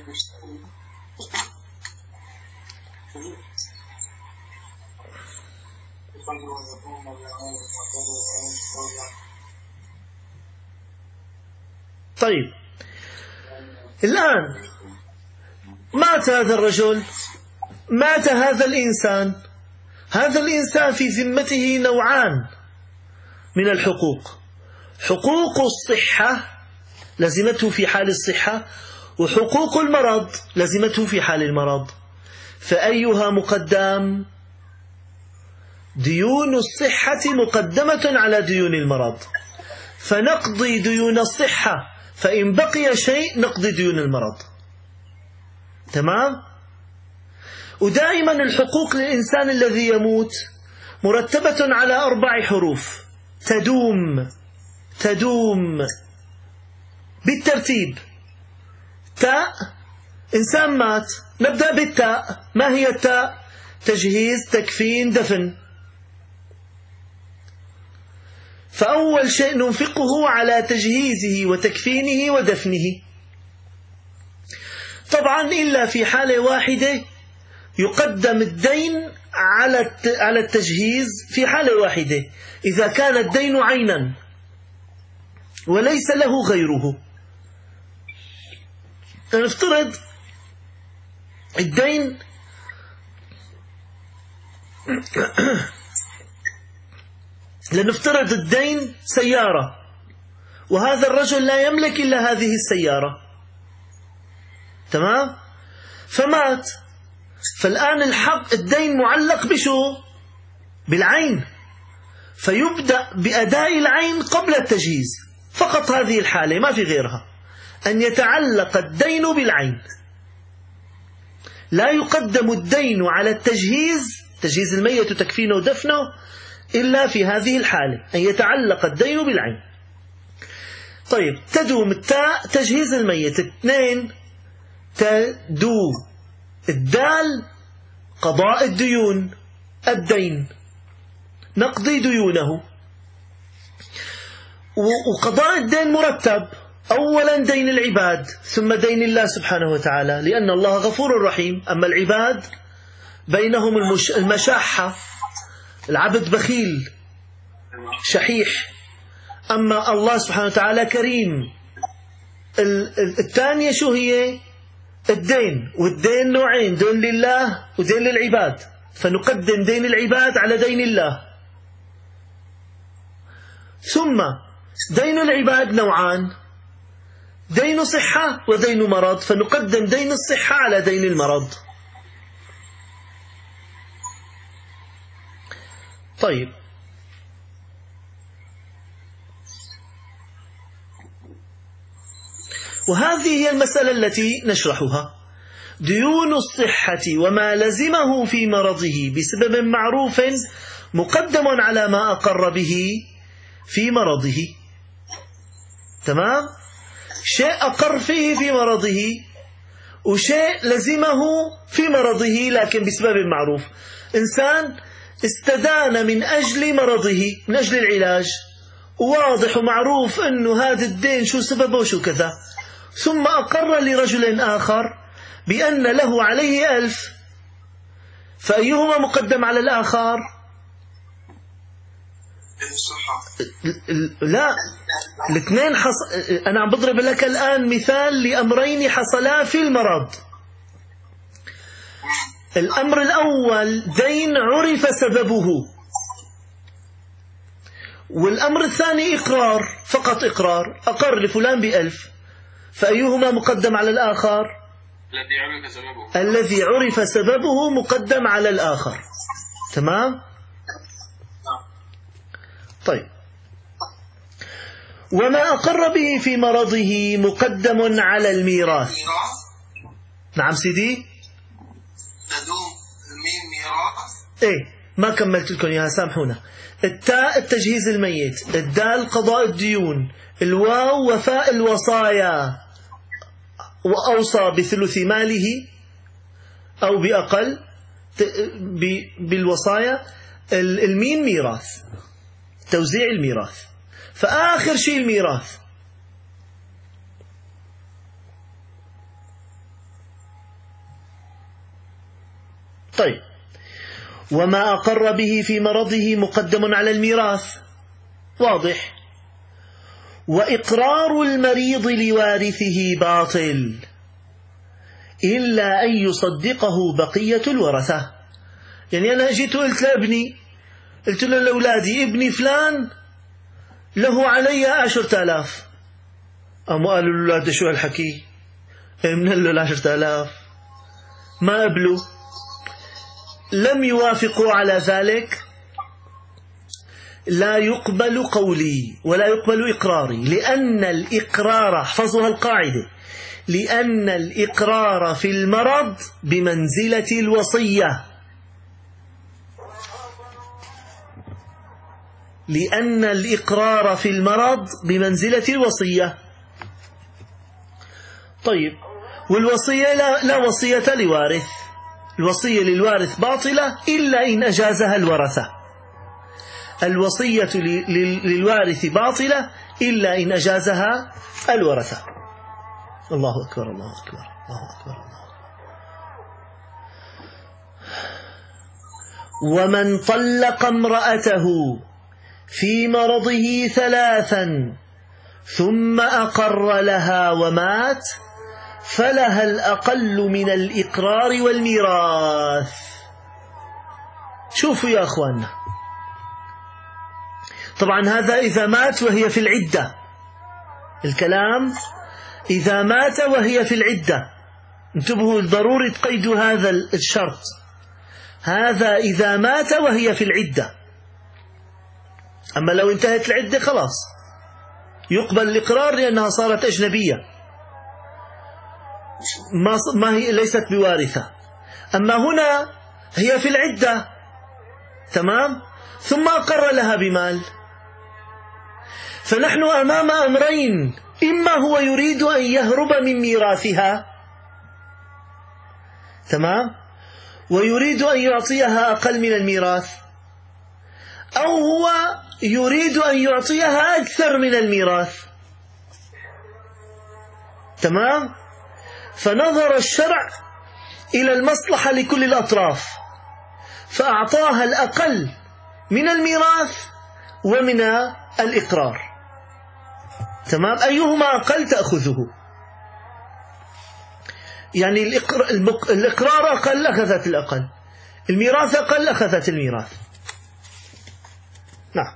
الآن مات هذا الرجل، مات هذا الإنسان. هذا الإنسان في ذمته نوعان من الحقوق: حقوق الصحة لزمته في حال الصحة، وحقوق المرض لزمته في حال المرض. فأيها مقدم؟ ديون الصحة مقدمة على ديون المرض، فنقضي ديون الصحة، فإن بقي شيء نقضي ديون المرض. تمام؟ ودائما الحقوق للإنسان الذي يموت مرتبة على 4 حروف تدوم بالترتيب. تاء، إنسان مات، نبدأ بالتاء. ما هي التاء؟ تجهيز، تكفين، دفن. فأول شيء ننفقه على تجهيزه وتكفينه ودفنه. طبعا إلا في حالة واحدة يقدم الدين على التجهيز، في حالة واحدة: إذا كان الدين عينا وليس له غيره. نفترض الدين لنفترض الدين سيارة، وهذا الرجل لا يملك إلا هذه السيارة، تمام؟ فمات. فالآن الدين معلق بشو؟ بالعين، فيبدأ بأداء العين قبل التجهيز فقط. هذه الحالة ما في غيرها، أن يتعلق الدين بالعين، لا يقدم الدين على التجهيز، تجهيز الميت وتكفينه ودفنه، إلا في هذه الحالة، أن يتعلق الدين بالعين. طيب، تدوم التاء تجهيز الميت. 2 تدوم الدال قضاء الديون، الدين نقضي ديونه. وقضاء الدين مرتب، أولا دين العباد ثم دين الله سبحانه وتعالى، لأن الله غفور رحيم. أما العباد بينهم المشاحة، العبد بخيل شحيح، أما الله سبحانه وتعالى كريم. الثانية شو هي؟ الدين، والدين نوعين، دين لله ودين للعباد، فنقدم دين العباد على دين الله. ثم دين العباد نوعان، دين صحة ودين مرض، فنقدم دين الصحة على دين المرض. طيب، وهذه هي المسألة التي نشرحها. ديون الصحة وما لزمه في مرضه بسبب معروف مقدم على ما أقر به في مرضه. تمام؟ شيء أقر فيه في مرضه وشيء لزمه في مرضه لكن بسبب معروف. إنسان استدان من أجل مرضه، من أجل العلاج، واضح ومعروف أنه هذا الدين شو سببه وشو كذا، ثم أقر لرجل آخر بأن له عليه 1000، فأيهما مقدم على الآخر؟ لا، الاثنين أنا عم بضرب لك الآن مثال لأمرين حصلا في المرض. الأمر الأول دين عرف سببه، والأمر الثاني إقرار، فقط إقرار، أقر لفلان ب1000، فأيهما مقدم على الآخر؟ الذي عرف سببه مقدم على الآخر. تمام؟ طيب، وما أقر به في مرضه مقدم على الميراث. نعم سيدي. تدوم الميم ميراث. ايه، ما كملت لكم اياها، سامحونا. التاء التجهيز الميت، الدال قضاء الديون، الواو وفاء الوصايا، وأوصى بثلث ماله أو بأقل بالوصايا. الميم ميراث، توزيع الميراث، فآخر شيء الميراث. طيب، وما أقر به في مرضه مقدم على الميراث، واضح. وإقرار المريض لوارثه باطل إلا أن يصدقه بقية الورثة. يعني أنا جيت وقلت لابني، قلت له لأولادي ابني فلان له علي 10,000، قاموا قالوا الأولاد شو هالحكي، من له 10,000؟ ما قبلوا، لم يوافقوا على ذلك، لا يقبل قولي ولا يقبل إقراري، لأن الإقرار، احفظوا القاعدة، لأن الإقرار في المرض بمنزلة الوصية، لأن الإقرار في المرض بمنزلة الوصية. طيب، والوصية لا وصية لوارث، الوصية للوارث باطلة إلا إن أجازها الورثة. الوصية للوارث باطلة إلا إن أجازها الورثة. الله أكبر، الله أكبر، الله أكبر، الله أكبر. ومن طلق امرأته في مرضه 3 ثم أقر لها ومات فلها الأقل من الإقرار والميراث. شوفوا يا أخواننا، طبعا هذا إذا مات وهي في العدة، الكلام إذا مات وهي في العدة. انتبهوا، ضروري تقيدوا هذا الشرط. هذا إذا مات وهي في العدة. أما لو انتهت العدة خلاص يقبل الإقرار لأنها صارت أجنبية، ما هي ليست بوارثة. أما هنا هي في العدة، تمام، ثم أقر لها بمال. فنحن أمام أمرين: إما هو يريد أن يهرب من ميراثها، تمام، ويريد أن يعطيها أقل من الميراث، أو هو يريد أن يعطيها أكثر من الميراث، تمام. فنظر الشرع إلى المصلحة لكل الأطراف، فأعطاها الأقل من الميراث ومن الإقرار، تمام. أيهما أقل تأخذه، يعني الإقرار أقل أخذت الأقل، الميراث أقل أخذت الميراث. نعم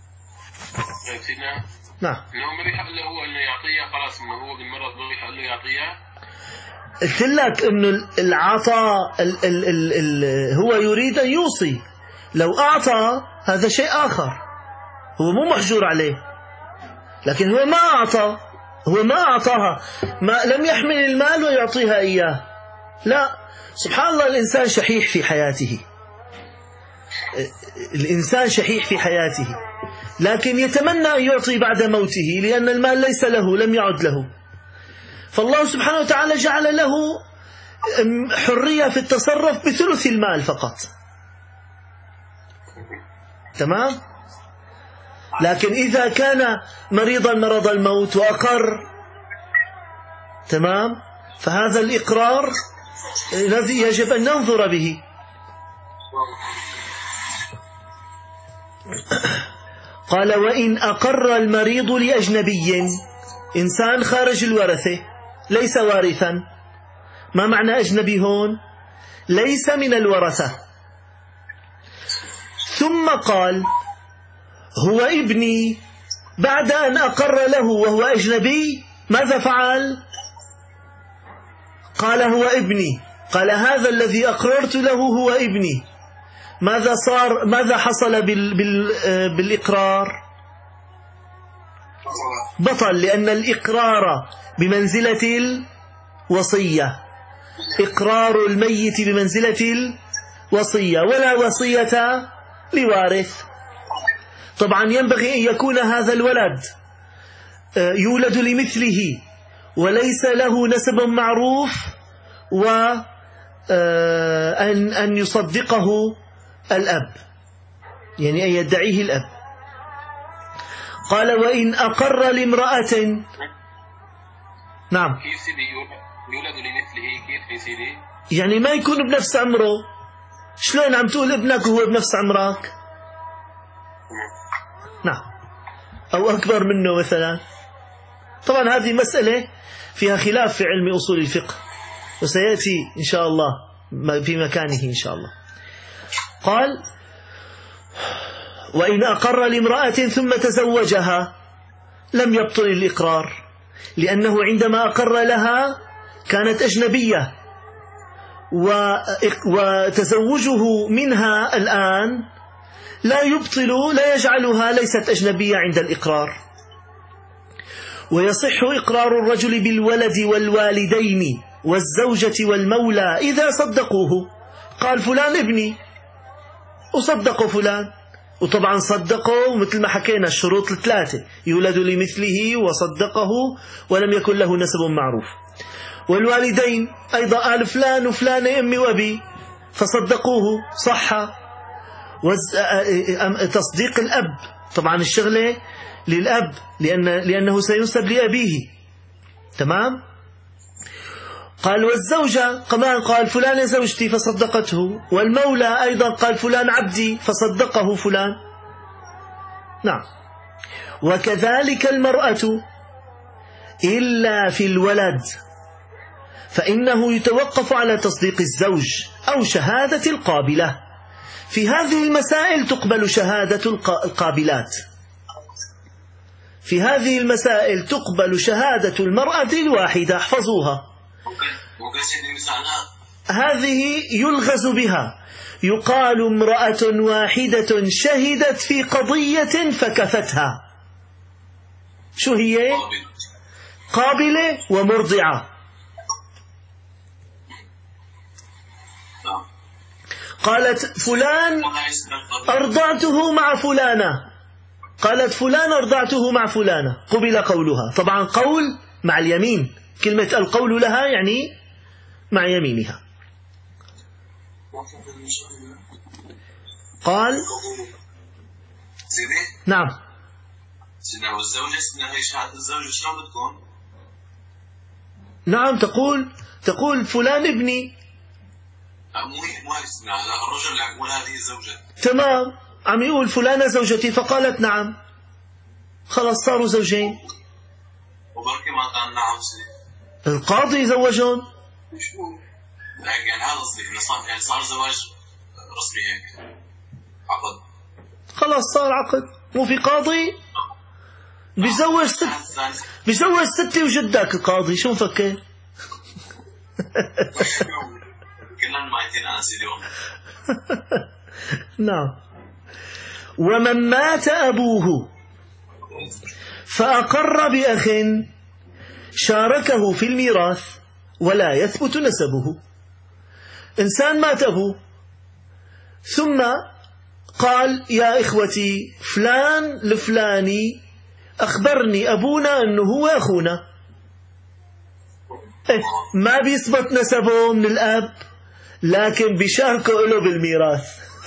نعم. إنه ما بيحق له هو إنه يعطيها، خلاص إنه هو بالمرض ما بيحق له يعطيها. قلت لك إنه العطاء هو يريد أن يوصي، لو أعطى هذا شيء آخر، هو مو محجور عليه، لكن هو ما أعطى، هو ما أعطاها، ما لم يحمل المال ويعطيها إياه، لا. سبحان الله، الإنسان شحيح في حياته، الإنسان شحيح في حياته، لكن يتمنى أن يعطي بعد موته لأن المال ليس له، لم يعد له. فالله سبحانه وتعالى جعل له حرية في التصرف بثلث المال فقط، تمام. لكن إذا كان مريضا مرض الموت وأقر، تمام، فهذا الإقرار الذي يجب أن ننظر به. قال: وإن أقر المريض لأجنبي، إنسان خارج الورثة ليس وارثا. ما معنى أجنبي هون؟ ليس من الورثة. ثم قال: هو ابني، بعد أن أقر له وهو أجنبي ماذا فعل؟ قال: هو ابني. قال: هذا الذي أقررت له هو ابني. ماذا صار؟ ماذا حصل بالإقرار؟ بطل، لأن الإقرار بمنزلة الوصية، إقرار الميت بمنزلة الوصية، ولا وصية لوارث. طبعا ينبغي أن يكون هذا الولد يولد لمثله وليس له نسب معروف، وأن يصدقه الأب، يعني أن يدعيه الأب. قال: وإن أقر لامرأة. نعم. كيف سيدي يولد لمثله؟ كيف يا سيدي؟ يعني ما يكون بنفس عمره. شلون عم تقول ابنك وهو بنفس عمرك؟ نعم، أو أكبر منه مثلا. طبعا هذه مسألة فيها خلاف في علم أصول الفقه، وسيأتي إن شاء الله في مكانه إن شاء الله. قال: وإن أقر لامرأة ثم تزوجها لم يبطل الإقرار، لأنه عندما أقر لها كانت أجنبية، وتزوجه منها الآن لا يبطل، لا يجعلها ليست أجنبية عند الإقرار. ويصح إقرار الرجل بالولد والوالدين والزوجة والمولى إذا صدقوه. قال: فلان ابني، وصدقوا فلان، وطبعا صدقوا مثل ما حكينا الشروط الثلاثة: يولد لمثله، وصدقه، ولم يكن له نسب معروف. والوالدين أيضا قال: فلان وفلانة أمي وأبي، فصدقوه، صح. تصديق الأب، طبعا الشغلة للأب لأنه سينسب لأبيه، تمام. قال: والزوجة كمان قال: فلان زوجتي، فصدقته. والمولى أيضا قال: فلان عبدي، فصدقه فلان. نعم. وكذلك المرأة إلا في الولد، فإنه يتوقف على تصديق الزوج أو شهادة القابلة. في هذه المسائل تقبل شهادة القابلات، في هذه المسائل تقبل شهادة المرأة الواحدة، احفظوها. هذه يلغز بها، يقال امرأة واحدة شهدت في قضية فكفتها. شو هي؟ قابلة ومرضعة. قالت فلان أرضعته مع فلانة، قالت فلان أرضعته مع فلانة، قبل قولها. طبعا قول مع اليمين، كلمة القول لها يعني مع يمينها. قال نعم. نعم، تقول فلان ابني. الرجل يقول هذه الزوجة. تمام، عم يقول فلانة زوجتي، فقالت نعم، خلاص صاروا زوجين. وبركي ما قال نعم القاضي زوجهم. يعني هذا صار، يعني صار زواج رسمي هيك، عقد، خلاص صار عقد. مو في قاضي بيزوج ستي وجدك القاضي، شو مفكر؟ كلنا مايتين أنا اليوم. نعم. ومن مات أبوه فأقر بأخ شاركه في الميراث ولا يثبت نسبه. إنسان مات أبوه ثم قال يا إخوتي فلان الفلاني أخبرني أبونا أنه هو أخونا، ما بيثبت نسبه من الأب، لكن بيشاركه له بالميراث.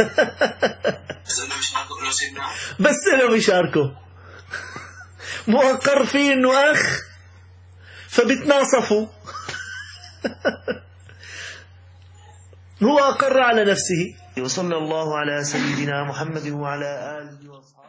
بس له بيشاركه، مؤقر فيه أنه أخ، فبتناصفوا. هو أقر على نفسه. وصلى الله على سيدنا محمد وعلى آله وصحبه.